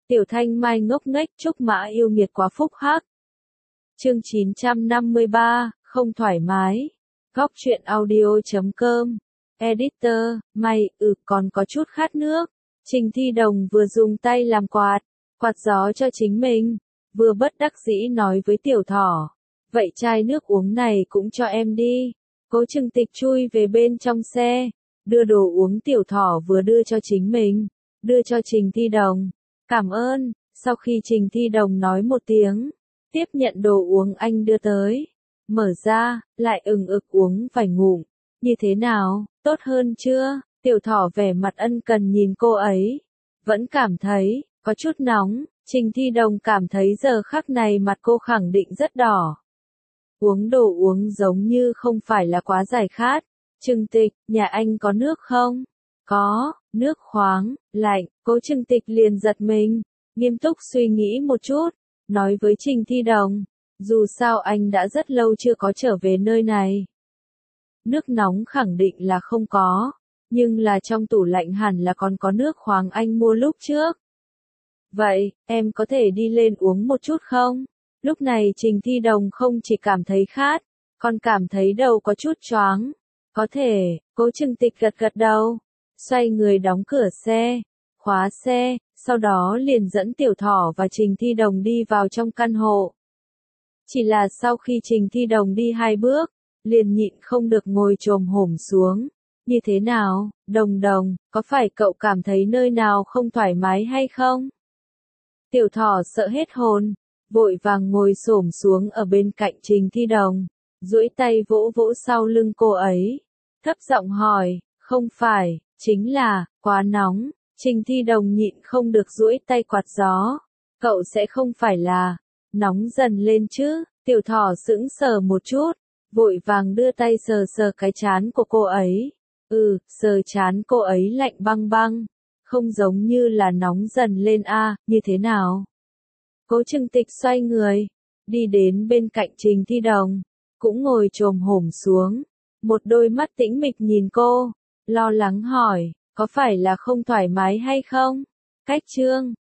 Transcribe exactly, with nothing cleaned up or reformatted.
Tiểu Thanh Mai ngốc nghếch Trúc Mã yêu nghiệt quá phúc hắc. Chương chín trăm năm mươi ba, không thoải mái. Góc truyện audio chấm com. Editor, Mai, ừ, còn có chút khát nước. Trình Thi Đồng vừa dùng tay làm quạt, quạt gió cho chính mình, vừa bất đắc dĩ nói với Tiểu Thỏ. Vậy chai nước uống này cũng cho em đi. Cố Trừng Tịch chui về bên trong xe, đưa đồ uống Tiểu Thỏ vừa đưa cho chính mình, đưa cho Trình Thi Đồng. Cảm ơn. Sau khi Trình Thi Đồng nói một tiếng, tiếp nhận đồ uống anh đưa tới, mở ra, lại ừng ực uống vài ngụm. Như thế nào, tốt hơn chưa? Tiểu Thỏ vẻ mặt ân cần nhìn cô ấy, vẫn cảm thấy có chút nóng. Trình Thi Đồng cảm thấy giờ khắc này mặt cô khẳng định rất đỏ. Uống đồ uống giống như không phải là quá giải khát. Trừng Tịch, nhà anh có nước không? Có, nước khoáng, lạnh. Cố Trừng Tịch liền giật mình, nghiêm túc suy nghĩ một chút, nói với Trình Thi Đồng, dù sao anh đã rất lâu chưa có trở về nơi này. Nước nóng khẳng định là không có, nhưng là trong tủ lạnh hẳn là còn có nước khoáng anh mua lúc trước. Vậy, em có thể đi lên uống một chút không? Lúc này Trình Thi Đồng không chỉ cảm thấy khát, còn cảm thấy đầu có chút choáng. Có thể. Cố Trừng Tịch gật gật đầu, xoay người đóng cửa xe, khóa xe, sau đó liền dẫn Tiểu Thỏ và Trình Thi Đồng đi vào trong căn hộ. Chỉ là sau khi Trình Thi Đồng đi hai bước, liền nhịn không được ngồi chồm hổm xuống. Như thế nào, Đồng Đồng, có phải cậu cảm thấy nơi nào không thoải mái hay không? Tiểu Thỏ sợ hết hồn, vội vàng ngồi xổm xuống ở bên cạnh Trình Thi Đồng, duỗi tay vỗ vỗ sau lưng cô ấy, thấp giọng hỏi, không phải, chính là, quá nóng. Trình Thi Đồng nhịn không được duỗi tay quạt gió, cậu sẽ không phải là, nóng dần lên chứ? Tiểu Thỏ sững sờ một chút, vội vàng đưa tay sờ sờ cái trán của cô ấy, ừ, sờ trán cô ấy lạnh băng băng, không giống như là nóng dần lên a, như thế nào? Cố Trừng Tịch xoay người, đi đến bên cạnh Trình Thi Đồng, cũng ngồi chồm hổm xuống, một đôi mắt tĩnh mịch nhìn cô, lo lắng hỏi, có phải là không thoải mái hay không? Cách chương,